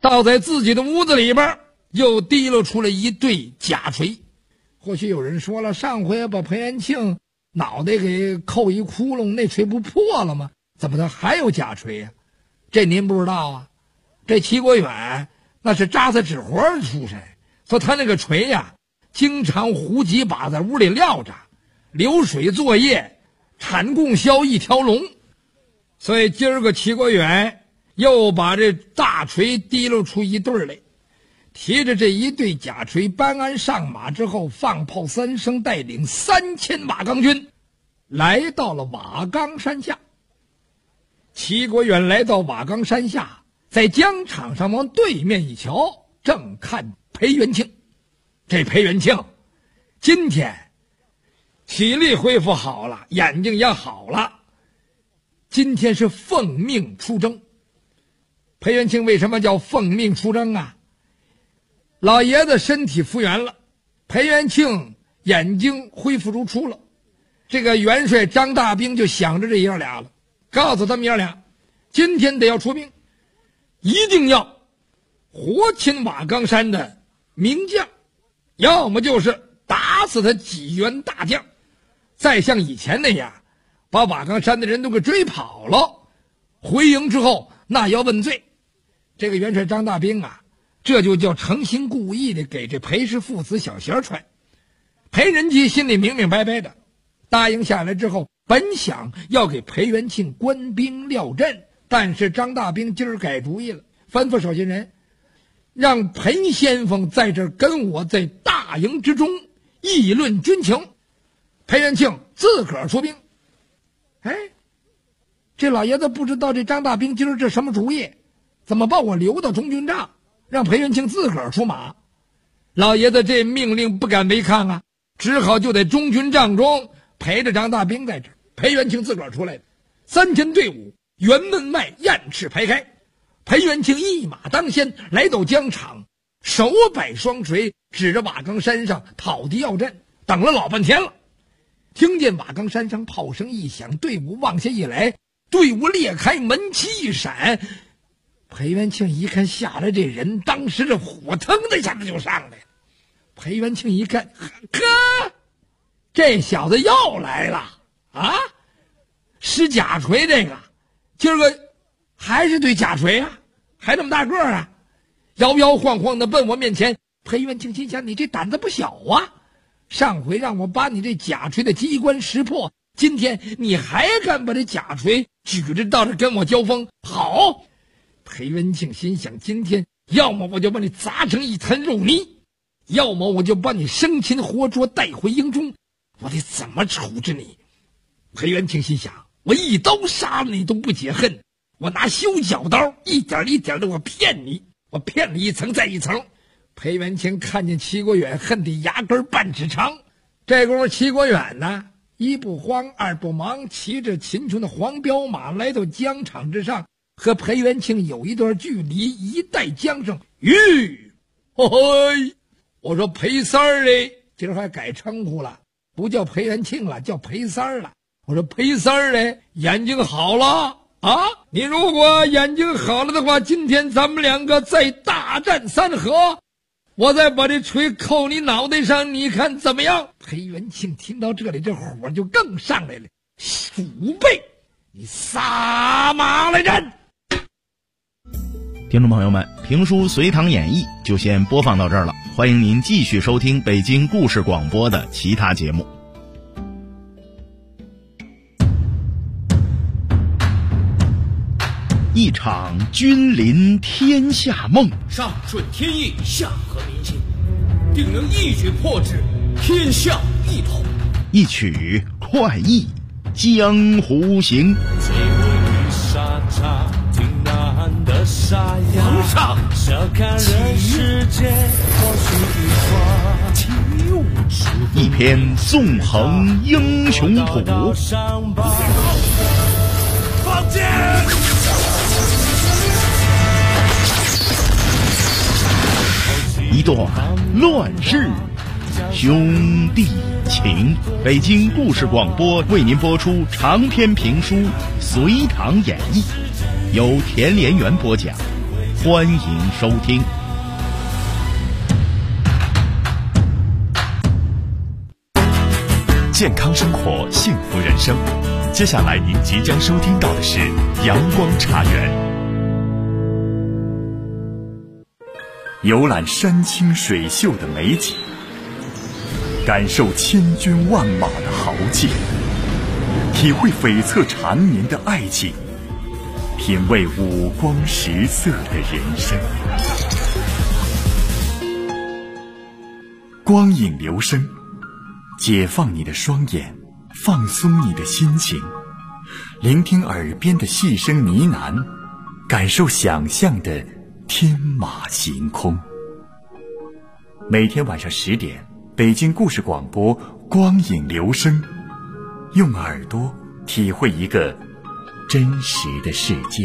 倒在自己的屋子里边又提溜出了一对假锤。或许有人说了，上回把裴元庆脑袋给扣一窟窿，那锤不破了吗？怎么他还有假锤呀？这您不知道啊，这齐国远那是扎子纸活出身，说他那个锤呀，经常胡几把在屋里撂着，流水作业，产供销一条龙。所以今儿个齐国远又把这大锤提溜出一对来，提着这一对假锤搬鞍上马之后，放炮3声，带领3000瓦岗军来到了瓦岗山下。齐国远来到瓦岗山下，在疆场上往对面一瞧，正看裴元庆。这裴元庆今天体力恢复好了，眼睛也好了，今天是奉命出征。裴元庆为什么叫奉命出征啊？老爷子身体复原了，裴元庆眼睛恢复如初了。这个元帅张大兵就想着这爷俩了，告诉他们爷俩，今天得要出兵，一定要活擒瓦岗山的名将，要么就是打死他几员大将，再像以前那样把瓦岗山的人都给追跑了，回营之后那要问罪。这个元帅张大兵啊，这就叫诚心故意的给这裴氏父子小鞋穿。裴仁基心里明明白白的，答应下来之后，本想要给裴元庆官兵料阵，但是张大兵今儿改主意了，吩咐手下人让裴先锋在这儿跟我在大营之中议论军情，裴元庆自个儿出兵。哎，这老爷子不知道这张大兵今儿这什么主意，怎么把我留到中军帐，让裴元庆自个儿出马？老爷子这命令不敢违抗啊，只好就在中军帐中陪着张大兵在这儿。裴元庆自个儿出来的，3000队伍辕门外雁翅排开，裴元庆一马当先来到疆场，手摆双锤，指着瓦岗山上讨敌要阵，等了老半天了。听见瓦岗山上炮声一响，队伍往下一来，队伍裂开，门旗一闪，裴元庆一看下来这人，当时这火腾的一下子就上来了。裴元庆一看，呵，这小子又来了啊！使假锤，这个今儿个还是对假锤啊，还这么大个儿啊，摇摇晃晃的奔我面前。裴元庆心想，你这胆子不小啊，上回让我把你这假锤的机关识破，今天你还敢把这假锤举着到这跟我交锋？好！裴元庆心想，今天要么我就把你砸成一滩肉泥，要么我就把你生擒活捉带回营中，我得怎么处置你？裴元庆心想，我一刀杀了你都不解恨，我拿修脚刀一点一点的我骗你，我骗了一层再一层。裴元庆看见齐国远，恨得牙根半尺长。这功夫齐国远呢，一不慌二不忙，骑着秦琼的黄骠马来到疆场之上，和裴元庆有一段距离，一带缰绳。吁，嘿，我说裴三儿嘞，今儿还改称呼了，不叫裴元庆了，叫裴三儿了。我说裴三儿嘞，眼睛好了啊！你如果眼睛好了的话，今天咱们两个再大战3合，我再把这锤扣你脑袋上，你看怎么样？裴元庆听到这里，这火就更上来了。鼠辈，你撒马来战！ 听众朋友们，评书《隋唐演义》就先播放到这儿了，欢迎您继续收听北京故事广播的其他节目。一场君临天下梦， 上顺天意，下合民心，定能一举破之，天下一统。 一曲快意江湖行。 皇上， 一篇纵横英雄谱， 放箭！ 一段乱世兄弟情。北京故事广播为您播出长篇评书《隋唐演义》，由田连元播讲， 欢迎收听。 健康生活，幸福人生。接下来您即将收听到的是阳光茶园，游览山清水秀的美景，感受千军万马的豪气，体会悱恻缠绵的爱情，品味五光十色的人生。光影留声，解放你的双眼，放松你的心情，聆听耳边的细声呢喃，感受想象的天马行空。每天晚上10点，北京故事广播光影留声，用耳朵体会一个真实的世界。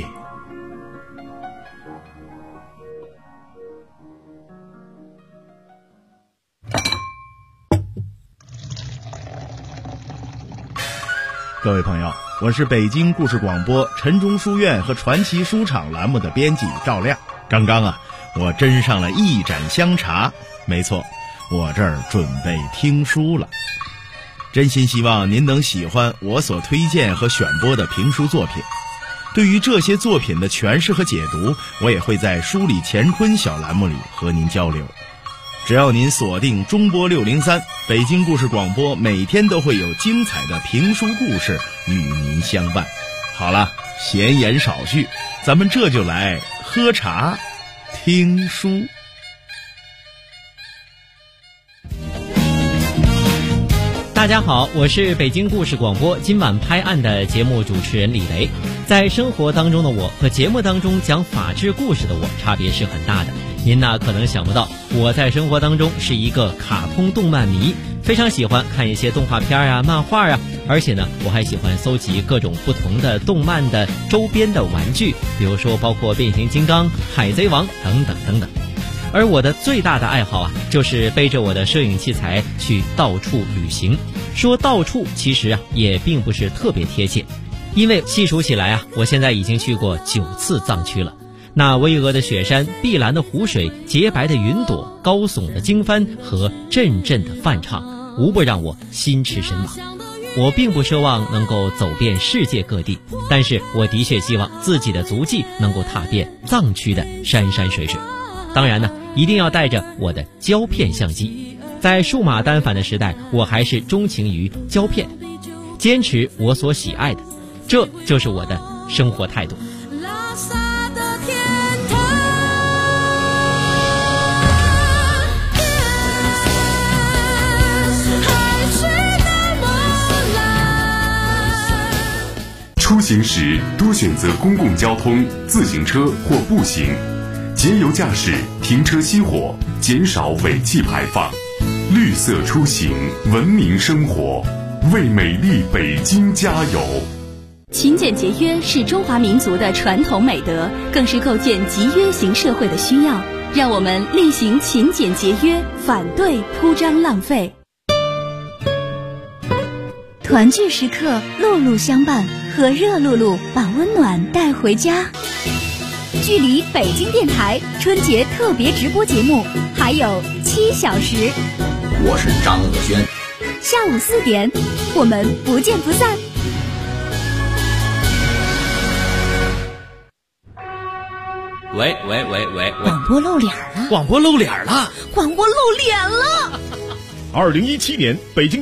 各位朋友，我是北京故事广播晨钟书院和传奇书场栏目的编辑赵亮。刚刚我斟上了一盏香茶，没错，我这儿准备听书了。真心希望您能喜欢我所推荐和选播的评书作品。对于这些作品的诠释和解读，我也会在书里乾坤小栏目里和您交流。只要您锁定中波603，北京故事广播每天都会有精彩的评书故事与您相伴。好了，闲言少叙，咱们这就来喝茶听书。 大家好，我是北京故事广播今晚拍案的节目主持人李雷。在生活当中的我和节目当中讲法治故事的我差别是很大的。您可能想不到，我在生活当中是一个卡通动漫迷，非常喜欢看一些动画片漫画而且呢，我还喜欢搜集各种不同的动漫的周边的玩具，比如说包括变形金刚、海贼王等等等等。而我的最大的爱好就是背着我的摄影器材去到处旅行。说到处其实也并不是特别贴切，因为细数起来我现在已经去过9次藏区了。那巍峨的雪山、碧蓝的湖水、洁白的云朵、高耸的经幡和阵阵的梵唱，无不让我心驰神往。我并不奢望能够走遍世界各地，但是我的确希望自己的足迹能够踏遍藏区的山山水水。当然呢，一定要带着我的胶片相机。在数码单反的时代，我还是钟情于胶片，坚持我所喜爱的，这就是我的生活态度。 出行时多选择公共交通、自行车或步行，节油驾驶，停车熄火，减少尾气排放。绿色出行，文明生活，为美丽北京加油。 勤俭节约是中华民族的传统美德，更是构建集约型社会的需要。让我们厉行勤俭节约，反对铺张浪费。团聚时刻，路路相伴，和热露露把温暖带回家。距离北京电台春节特别直播节目还有7小时。 我是张乐轩。 下午4点，我们不见不散。 喂， 广播露脸了！ 广播露脸了！ 广播露脸了！ 2017年北京